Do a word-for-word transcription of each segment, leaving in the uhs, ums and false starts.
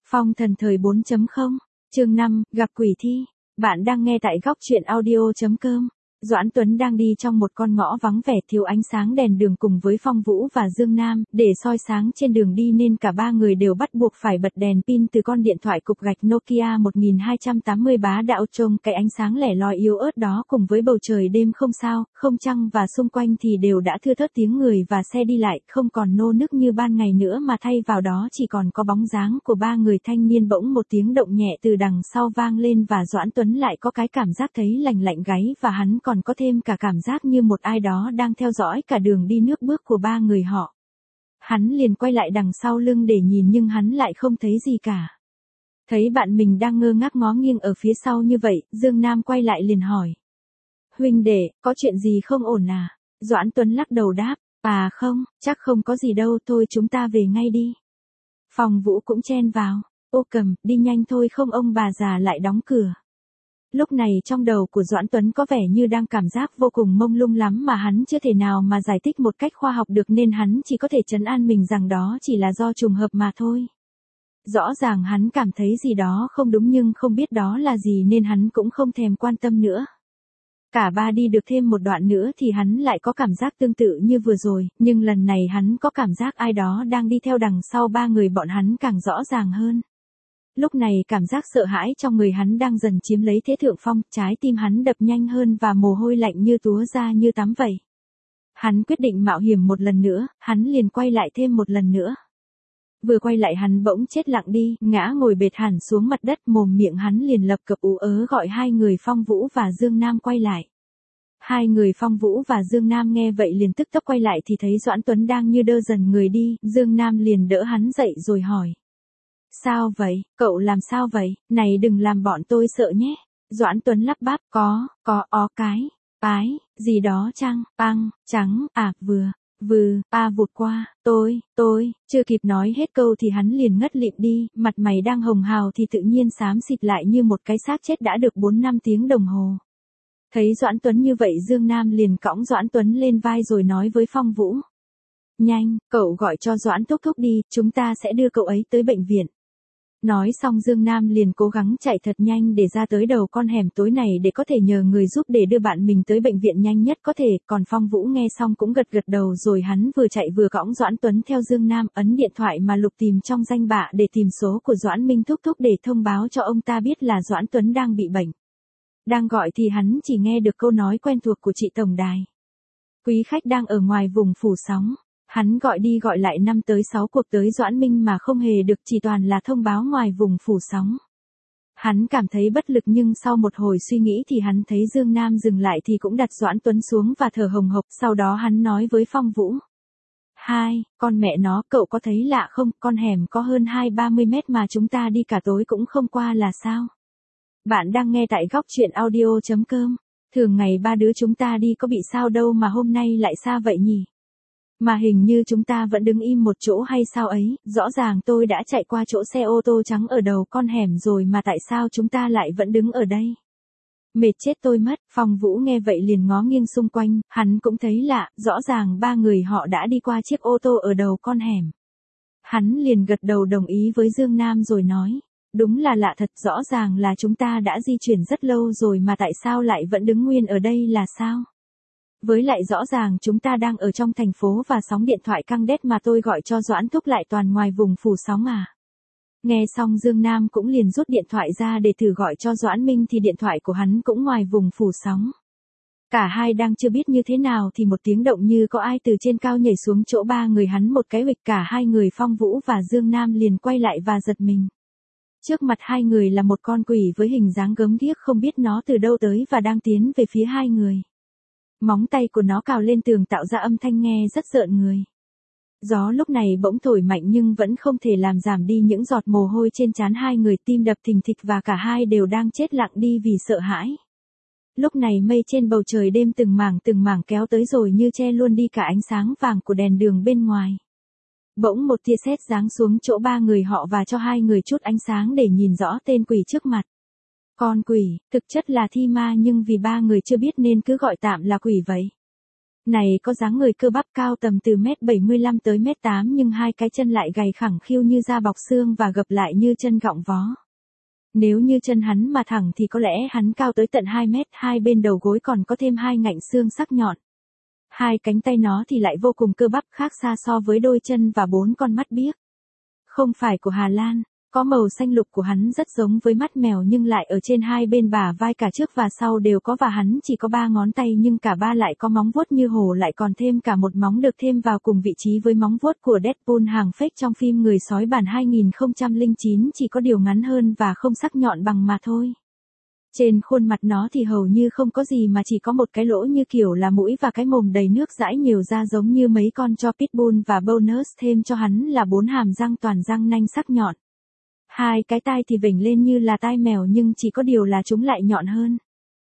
Phong thần thời bốn chấm không, chương năm, gặp quỷ thi. Bạn đang nghe tại góc truyện audio.com. Doãn Tuấn đang đi trong một con ngõ vắng vẻ thiếu ánh sáng đèn đường cùng với Phong Vũ và Dương Nam, để soi sáng trên đường đi nên cả ba người đều bắt buộc phải bật đèn pin từ con điện thoại cục gạch Nokia một nghìn hai trăm tám mươi bá đạo trông cái ánh sáng lẻ loi yếu ớt đó cùng với bầu trời đêm không sao, không trăng và xung quanh thì đều đã thưa thớt tiếng người và xe đi lại, không còn nô nức như ban ngày nữa mà thay vào đó chỉ còn có bóng dáng của ba người thanh niên. Bỗng một tiếng động nhẹ từ đằng sau vang lên và Doãn Tuấn lại có cái cảm giác thấy lành lạnh gáy và hắn còn có thêm cả cảm giác như một ai đó đang theo dõi cả đường đi nước bước của ba người họ. Hắn liền quay lại đằng sau lưng để nhìn nhưng hắn lại không thấy gì cả. Thấy bạn mình đang ngơ ngác ngó nghiêng ở phía sau như vậy, Dương Nam quay lại liền hỏi. Huynh đệ, có chuyện gì không ổn à? Doãn Tuấn lắc đầu đáp, à không, chắc không có gì đâu, thôi chúng ta về ngay đi. Phong Vũ cũng chen vào, ô Cầm, đi nhanh thôi không ông bà già lại đóng cửa. Lúc này trong đầu của Doãn Tuấn có vẻ như đang cảm giác vô cùng mông lung lắm mà hắn chưa thể nào mà giải thích một cách khoa học được nên hắn chỉ có thể trấn an mình rằng đó chỉ là do trùng hợp mà thôi. Rõ ràng hắn cảm thấy gì đó không đúng nhưng không biết đó là gì nên hắn cũng không thèm quan tâm nữa. Cả ba đi được thêm một đoạn nữa thì hắn lại có cảm giác tương tự như vừa rồi, nhưng lần này hắn có cảm giác ai đó đang đi theo đằng sau ba người bọn hắn càng rõ ràng hơn. Lúc này cảm giác sợ hãi trong người hắn đang dần chiếm lấy thế thượng phong, trái tim hắn đập nhanh hơn và mồ hôi lạnh như túa ra như tắm vậy. Hắn quyết định mạo hiểm một lần nữa, hắn liền quay lại thêm một lần nữa. Vừa quay lại hắn bỗng chết lặng đi, ngã ngồi bệt hẳn xuống mặt đất, mồm miệng hắn liền lập cập ú ớ gọi hai người Phong Vũ và Dương Nam quay lại. Hai người Phong Vũ và Dương Nam nghe vậy liền tức tốc quay lại thì thấy Doãn Tuấn đang như đơ dần người đi, Dương Nam liền đỡ hắn dậy rồi hỏi. Sao vậy, cậu làm sao vậy, này đừng làm bọn tôi sợ nhé. Doãn Tuấn lắp bắp, có, có, ó cái, ái, gì đó chăng, băng, trắng, à, vừa, vừ, a vụt qua, tôi, tôi, chưa kịp nói hết câu thì hắn liền ngất lịm đi, mặt mày đang hồng hào thì tự nhiên xám xịt lại như một cái xác chết đã được bốn năm tiếng đồng hồ. Thấy Doãn Tuấn như vậy Dương Nam liền cõng Doãn Tuấn lên vai rồi nói với Phong Vũ. Nhanh, cậu gọi cho Doãn thúc thúc đi, chúng ta sẽ đưa cậu ấy tới bệnh viện. Nói xong Dương Nam liền cố gắng chạy thật nhanh để ra tới đầu con hẻm tối này để có thể nhờ người giúp để đưa bạn mình tới bệnh viện nhanh nhất có thể, còn Phong Vũ nghe xong cũng gật gật đầu rồi hắn vừa chạy vừa cõng Doãn Tuấn theo Dương Nam, ấn điện thoại mà lục tìm trong danh bạ để tìm số của Doãn Minh thúc thúc để thông báo cho ông ta biết là Doãn Tuấn đang bị bệnh. Đang gọi thì hắn chỉ nghe được câu nói quen thuộc của chị tổng đài. Quý khách đang ở ngoài vùng phủ sóng. Hắn gọi đi gọi lại năm tới sáu cuộc tới Doãn Minh mà không hề được, chỉ toàn là thông báo ngoài vùng phủ sóng. Hắn cảm thấy bất lực nhưng sau một hồi suy nghĩ thì hắn thấy Dương Nam dừng lại thì cũng đặt Doãn Tuấn xuống và thở hồng hộc, sau đó hắn nói với Phong Vũ. Hai, con mẹ nó, cậu có thấy lạ không, con hẻm có hơn hai ba mươi mét mà chúng ta đi cả tối cũng không qua là sao? Bạn đang nghe tại góc truyện audio.com. Thường ngày ba đứa chúng ta đi có bị sao đâu mà hôm nay lại xa vậy nhỉ? Mà hình như chúng ta vẫn đứng im một chỗ hay sao ấy, rõ ràng tôi đã chạy qua chỗ xe ô tô trắng ở đầu con hẻm rồi mà tại sao chúng ta lại vẫn đứng ở đây? Mệt chết tôi mất. Phong Vũ nghe vậy liền ngó nghiêng xung quanh, hắn cũng thấy lạ, rõ ràng ba người họ đã đi qua chiếc ô tô ở đầu con hẻm. Hắn liền gật đầu đồng ý với Dương Nam rồi nói, đúng là lạ thật, rõ ràng là chúng ta đã di chuyển rất lâu rồi mà tại sao lại vẫn đứng nguyên ở đây là sao? Với lại rõ ràng chúng ta đang ở trong thành phố và sóng điện thoại căng đét mà tôi gọi cho Doãn thúc lại toàn ngoài vùng phủ sóng à. Nghe xong Dương Nam cũng liền rút điện thoại ra để thử gọi cho Doãn Minh thì điện thoại của hắn cũng ngoài vùng phủ sóng. Cả hai đang chưa biết như thế nào thì một tiếng động như có ai từ trên cao nhảy xuống chỗ ba người hắn một cái huỵch, cả hai người Phong Vũ và Dương Nam liền quay lại và giật mình. Trước mặt hai người là một con quỷ với hình dáng gớm ghiếc không biết nó từ đâu tới và đang tiến về phía hai người. Móng tay của nó cào lên tường tạo ra âm thanh nghe rất rợn người. Gió lúc này bỗng thổi mạnh nhưng vẫn không thể làm giảm đi những giọt mồ hôi trên trán hai người, tim đập thình thịch và cả hai đều đang chết lặng đi vì sợ hãi. Lúc này mây trên bầu trời đêm từng mảng từng mảng kéo tới rồi như che luôn đi cả ánh sáng vàng của đèn đường bên ngoài. Bỗng một tia sét giáng xuống chỗ ba người họ và cho hai người chút ánh sáng để nhìn rõ tên quỷ trước mặt. Con quỷ, thực chất là thi ma nhưng vì ba người chưa biết nên cứ gọi tạm là quỷ vậy. Này có dáng người cơ bắp cao tầm từ mét bảy mươi lăm tới mét tám nhưng hai cái chân lại gầy khẳng khiu như da bọc xương và gập lại như chân gọng vó. Nếu như chân hắn mà thẳng thì có lẽ hắn cao tới tận hai mét, hai bên đầu gối còn có thêm hai ngạnh xương sắc nhọn. Hai cánh tay nó thì lại vô cùng cơ bắp, khác xa so với đôi chân và bốn con mắt biếc. Không phải của Hà Lan, có màu xanh lục của hắn rất giống với mắt mèo nhưng lại ở trên hai bên bả vai cả trước và sau đều có, và hắn chỉ có ba ngón tay nhưng cả ba lại có móng vuốt như hổ, lại còn thêm cả một móng được thêm vào cùng vị trí với móng vuốt của Deadpool hàng fake trong phim Người sói bản hai nghìn không trăm lẻ chín, chỉ có điều ngắn hơn và không sắc nhọn bằng mà thôi. Trên khuôn mặt nó thì hầu như không có gì mà chỉ có một cái lỗ như kiểu là mũi và cái mồm đầy nước dãi nhiều da giống như mấy con cho Pitbull, và bonus thêm cho hắn là bốn hàm răng toàn răng nanh sắc nhọn. Hai cái tai thì vểnh lên như là tai mèo nhưng chỉ có điều là chúng lại nhọn hơn.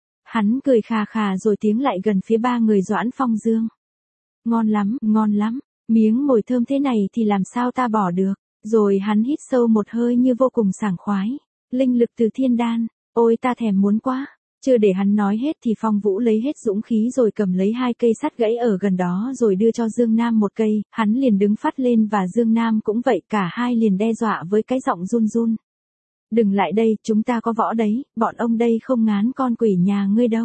Hắn cười khà khà rồi tiến lại gần phía ba người Doãn Phong Dương. Ngon lắm, ngon lắm, miếng mồi thơm thế này thì làm sao ta bỏ được. Rồi hắn hít sâu một hơi như vô cùng sảng khoái. Linh lực từ thiên đan, ôi ta thèm muốn quá. Chưa để hắn nói hết thì Phong Vũ lấy hết dũng khí rồi cầm lấy hai cây sắt gãy ở gần đó rồi đưa cho Dương Nam một cây, hắn liền đứng phát lên và Dương Nam cũng vậy, cả hai liền đe dọa với cái giọng run run. Đừng lại đây, chúng ta có võ đấy, bọn ông đây không ngán con quỷ nhà ngươi đâu.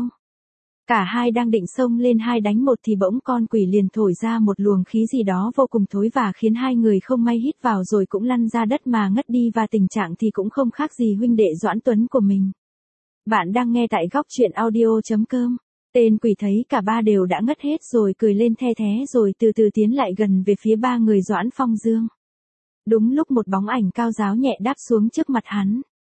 Cả hai đang định xông lên hai đánh một thì bỗng con quỷ liền thổi ra một luồng khí gì đó vô cùng thối và khiến hai người không may hít vào rồi cũng lăn ra đất mà ngất đi, và tình trạng thì cũng không khác gì huynh đệ Doãn Tuấn của mình. Bạn đang nghe tại góc truyện audio chấm com. Tên quỷ thấy cả ba đều đã ngất hết rồi cười lên the thé rồi từ từ tiến lại gần về phía ba người Doãn Phong Dương. Đúng lúc một bóng ảnh cao ráo nhẹ đáp xuống trước mặt hắn.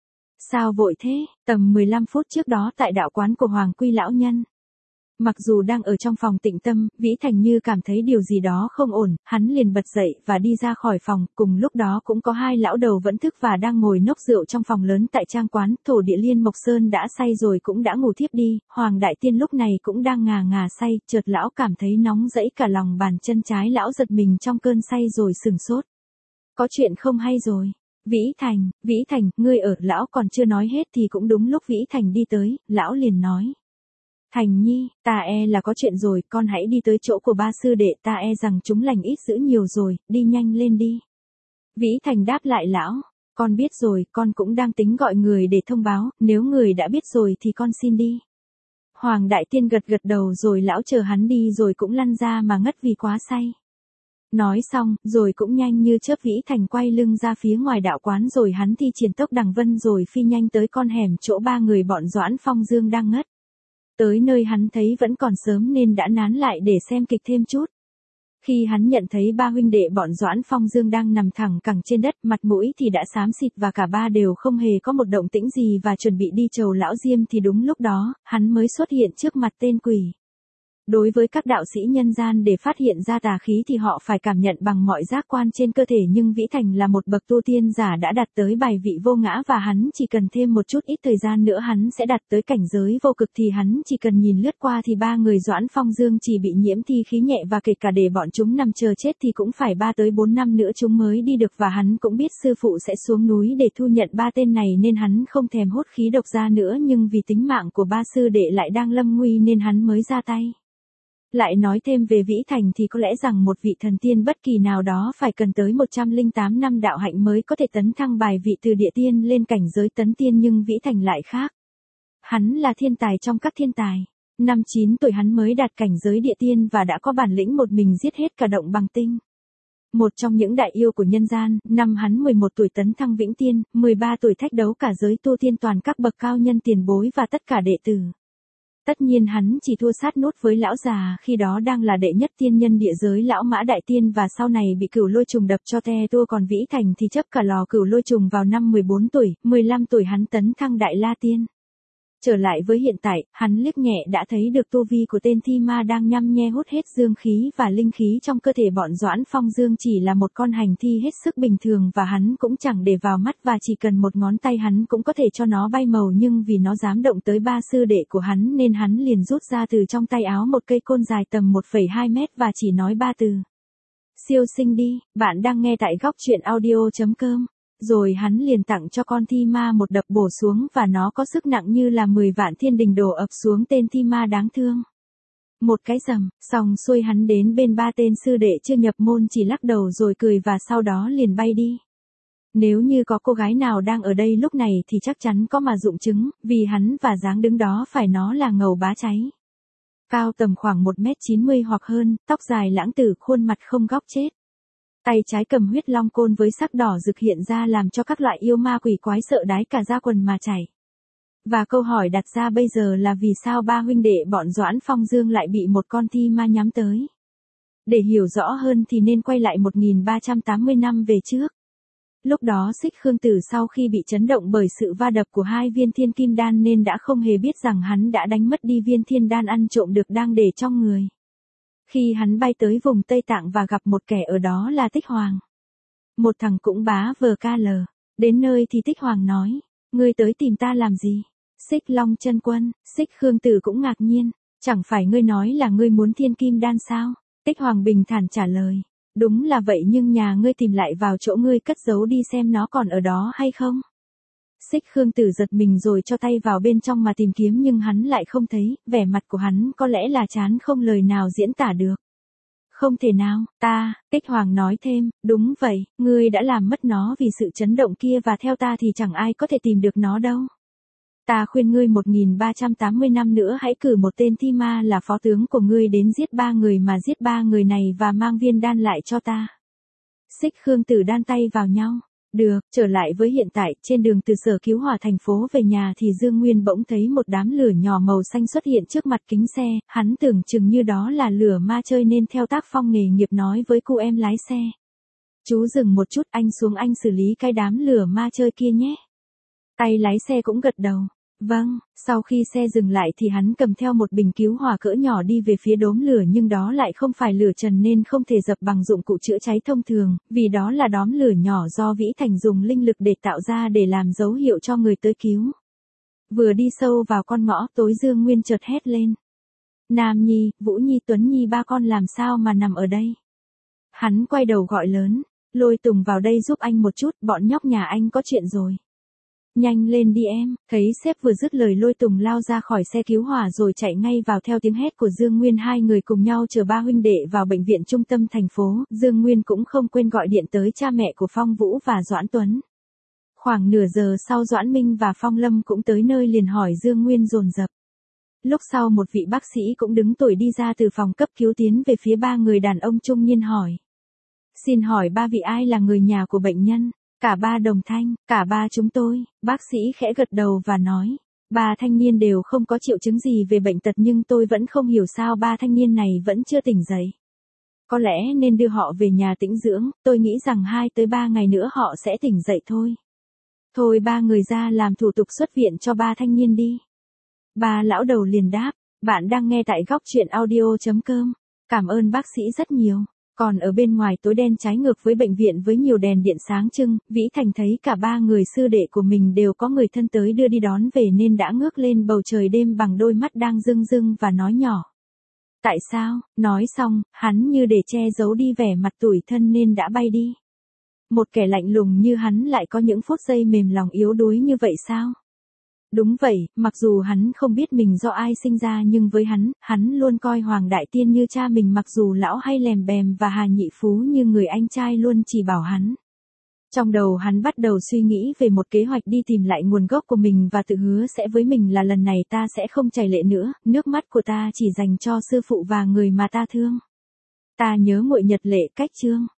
Sao vội thế? Tầm mười lăm phút trước đó tại đạo quán của Hoàng Quy lão nhân. Mặc dù đang ở trong phòng tịnh tâm, Vĩ Thành như cảm thấy điều gì đó không ổn, hắn liền bật dậy và đi ra khỏi phòng, cùng lúc đó cũng có hai lão đầu vẫn thức và đang ngồi nốc rượu trong phòng lớn tại trang quán. Thổ Địa Liên Mộc Sơn đã say rồi cũng đã ngủ thiếp đi, Hoàng Đại Tiên lúc này cũng đang ngà ngà say, chợt lão cảm thấy nóng rẫy cả lòng bàn chân trái, lão giật mình trong cơn say rồi sừng sốt. Có chuyện không hay rồi. Vĩ Thành, Vĩ Thành, ngươi ở, lão còn chưa nói hết thì cũng đúng lúc Vĩ Thành đi tới, lão liền nói. Thành Nhi, ta e là có chuyện rồi, con hãy đi tới chỗ của ba sư đệ, ta e rằng chúng lành ít dữ nhiều rồi, đi nhanh lên đi. Vĩ Thành đáp lại lão, con biết rồi, con cũng đang tính gọi người để thông báo, nếu người đã biết rồi thì con xin đi. Hoàng Đại Tiên gật gật đầu rồi lão chờ hắn đi rồi cũng lăn ra mà ngất vì quá say. Nói xong, rồi cũng nhanh như chớp Vĩ Thành quay lưng ra phía ngoài đạo quán rồi hắn thi triển tốc đằng vân rồi phi nhanh tới con hẻm chỗ ba người bọn Doãn Phong Dương đang ngất. Tới nơi hắn thấy vẫn còn sớm nên đã nán lại để xem kịch thêm chút. Khi hắn nhận thấy ba huynh đệ bọn Doãn Phong Dương đang nằm thẳng cẳng trên đất, mặt mũi thì đã xám xịt và cả ba đều không hề có một động tĩnh gì và chuẩn bị đi chầu lão Diêm thì đúng lúc đó, hắn mới xuất hiện trước mặt tên quỷ. Đối với các đạo sĩ nhân gian để phát hiện ra tà khí thì họ phải cảm nhận bằng mọi giác quan trên cơ thể, nhưng Vĩ Thành là một bậc tu tiên giả đã đạt tới bài vị vô ngã và hắn chỉ cần thêm một chút ít thời gian nữa hắn sẽ đạt tới cảnh giới vô cực, thì hắn chỉ cần nhìn lướt qua thì ba người Doãn Phong Dương chỉ bị nhiễm thi khí nhẹ và kể cả để bọn chúng nằm chờ chết thì cũng phải ba tới bốn năm nữa chúng mới đi được, và hắn cũng biết sư phụ sẽ xuống núi để thu nhận ba tên này nên hắn không thèm hốt khí độc ra nữa, nhưng vì tính mạng của ba sư đệ lại đang lâm nguy nên hắn mới ra tay. Lại nói thêm về Vĩ Thành thì có lẽ rằng một vị thần tiên bất kỳ nào đó phải cần tới một trăm lẻ tám năm đạo hạnh mới có thể tấn thăng bài vị từ địa tiên lên cảnh giới tấn tiên, nhưng Vĩ Thành lại khác. Hắn là thiên tài trong các thiên tài. Năm chín tuổi hắn mới đạt cảnh giới địa tiên và đã có bản lĩnh một mình giết hết cả động bằng tinh. Một trong những đại yêu của nhân gian, năm hắn mười một tuổi tấn thăng vĩnh tiên, mười ba tuổi thách đấu cả giới tu tiên toàn các bậc cao nhân tiền bối và tất cả đệ tử. Tất nhiên hắn chỉ thua sát nút với lão già khi đó đang là đệ nhất tiên nhân địa giới lão Mã Đại Tiên, và sau này bị cửu lôi trùng đập cho te tua, còn Vĩ Thành thì chấp cả lò cửu lôi trùng vào năm mười bốn tuổi, mười lăm tuổi hắn tấn thăng Đại La Tiên. Trở lại với hiện tại, hắn liếc nhẹ đã thấy được tu vi của tên thi ma đang nhăm nhe hút hết dương khí và linh khí trong cơ thể bọn Doãn Phong Dương, chỉ là một con hành thi hết sức bình thường và hắn cũng chẳng để vào mắt, và chỉ cần một ngón tay hắn cũng có thể cho nó bay màu, nhưng vì nó dám động tới ba sư đệ của hắn nên hắn liền rút ra từ trong tay áo một cây côn dài tầm một phẩy hai mét và chỉ nói ba từ. Siêu sinh đi, bạn đang nghe tại góc truyện audio chấm com. Rồi hắn liền tặng cho con thi ma một đập bổ xuống và nó có sức nặng như là mười vạn thiên đình đổ ập xuống tên thi ma đáng thương. Một cái rầm, xong xuôi hắn đến bên ba tên sư đệ chưa nhập môn chỉ lắc đầu rồi cười và sau đó liền bay đi. Nếu như có cô gái nào đang ở đây lúc này thì chắc chắn có mà dụng chứng, vì hắn và dáng đứng đó phải nó là ngầu bá cháy. Cao tầm khoảng một mét chín mươi hoặc hơn, tóc dài lãng tử, khuôn mặt không góc chết. Tay trái cầm huyết long côn với sắc đỏ rực hiện ra làm cho các loại yêu ma quỷ quái sợ đái cả da quần mà chảy. Và câu hỏi đặt ra bây giờ là vì sao ba huynh đệ bọn Doãn Phong Dương lại bị một con thi ma nhắm tới. Để hiểu rõ hơn thì nên quay lại một nghìn ba trăm tám mươi năm về trước. Lúc đó Xích Khương Tử sau khi bị chấn động bởi sự va đập của hai viên thiên kim đan nên đã không hề biết rằng hắn đã đánh mất đi viên thiên đan ăn trộm được đang để trong người. Khi hắn bay tới vùng Tây Tạng và gặp một kẻ ở đó là Tích Hoàng. Một thằng cũng bá vờ ca lờ. Đến nơi thì Tích Hoàng nói, ngươi tới tìm ta làm gì? Xích Long Chân Quân, Xích Khương Tử cũng ngạc nhiên, chẳng phải ngươi nói là ngươi muốn thiên kim đan sao? Tích Hoàng bình thản trả lời, đúng là vậy nhưng nhà ngươi tìm lại vào chỗ ngươi cất giấu đi xem nó còn ở đó hay không? Xích Khương Tử giật mình rồi cho tay vào bên trong mà tìm kiếm nhưng hắn lại không thấy, vẻ mặt của hắn có lẽ là chán không lời nào diễn tả được. Không thể nào, ta, Tích Hoàng nói thêm, đúng vậy, ngươi đã làm mất nó vì sự chấn động kia và theo ta thì chẳng ai có thể tìm được nó đâu. Ta khuyên ngươi một nghìn ba trăm tám mươi năm nữa hãy cử một tên thi ma là phó tướng của ngươi đến giết ba người mà giết ba người này và mang viên đan lại cho ta. Xích Khương Tử đan tay vào nhau. Được, trở lại với hiện tại, trên đường từ Sở Cứu Hỏa thành phố về nhà thì Dương Nguyên bỗng thấy một đám lửa nhỏ màu xanh xuất hiện trước mặt kính xe, hắn tưởng chừng như đó là lửa ma chơi nên theo tác phong nghề nghiệp nói với cô em lái xe. Chú dừng một chút, anh xuống anh xử lý cái đám lửa ma chơi kia nhé. Tay lái xe cũng gật đầu. Vâng, sau khi xe dừng lại thì hắn cầm theo một bình cứu hỏa cỡ nhỏ đi về phía đốm lửa nhưng đó lại không phải lửa trần nên không thể dập bằng dụng cụ chữa cháy thông thường, vì đó là đốm lửa nhỏ do Vĩ Thành dùng linh lực để tạo ra để làm dấu hiệu cho người tới cứu. Vừa đi sâu vào con ngõ tối Dương Nguyên chợt hét lên. Nam Nhi, Vũ Nhi, Tuấn Nhi ba con làm sao mà nằm ở đây? Hắn quay đầu gọi lớn, Lôi Tùng vào đây giúp anh một chút, bọn nhóc nhà anh có chuyện rồi. Nhanh lên đi em, thấy sếp vừa dứt lời Lôi Tùng lao ra khỏi xe cứu hỏa rồi chạy ngay vào theo tiếng hét của Dương Nguyên. Hai người cùng nhau chở ba huynh đệ vào bệnh viện trung tâm thành phố, Dương Nguyên cũng không quên gọi điện tới cha mẹ của Phong Vũ và Doãn Tuấn. Khoảng nửa giờ sau Doãn Minh và Phong Lâm cũng tới nơi liền hỏi Dương Nguyên dồn dập. Lúc sau một vị bác sĩ cũng đứng tuổi đi ra từ phòng cấp cứu tiến về phía ba người đàn ông trung niên hỏi. Xin hỏi ba vị ai là người nhà của bệnh nhân? Cả ba đồng thanh, cả ba chúng tôi, bác sĩ khẽ gật đầu và nói. Ba thanh niên đều không có triệu chứng gì về bệnh tật nhưng tôi vẫn không hiểu sao ba thanh niên này vẫn chưa tỉnh dậy. Có lẽ nên đưa họ về nhà tĩnh dưỡng, tôi nghĩ rằng hai tới ba ngày nữa họ sẽ tỉnh dậy thôi. Thôi ba người ra làm thủ tục xuất viện cho ba thanh niên đi. Ba lão đầu liền đáp, bạn đang nghe tại góc truyện audio chấm com. Cảm ơn bác sĩ rất nhiều. Còn ở bên ngoài tối đen trái ngược với bệnh viện với nhiều đèn điện sáng trưng, Vĩ Thành thấy cả ba người sư đệ của mình đều có người thân tới đưa đi đón về nên đã ngước lên bầu trời đêm bằng đôi mắt đang rưng rưng và nói nhỏ. Tại sao? Nói xong, hắn như để che giấu đi vẻ mặt tủi thân nên đã bay đi. Một kẻ lạnh lùng như hắn lại có những phút giây mềm lòng yếu đuối như vậy sao? Đúng vậy, mặc dù hắn không biết mình do ai sinh ra nhưng với hắn, hắn luôn coi Hoàng Đại Tiên như cha mình mặc dù lão hay lèm bèm và Hà Nhị Phú như người anh trai luôn chỉ bảo hắn. Trong đầu hắn bắt đầu suy nghĩ về một kế hoạch đi tìm lại nguồn gốc của mình và tự hứa sẽ với mình là lần này ta sẽ không chảy lệ nữa, nước mắt của ta chỉ dành cho sư phụ và người mà ta thương. Ta nhớ muội Nhật Lệ Cách Trương.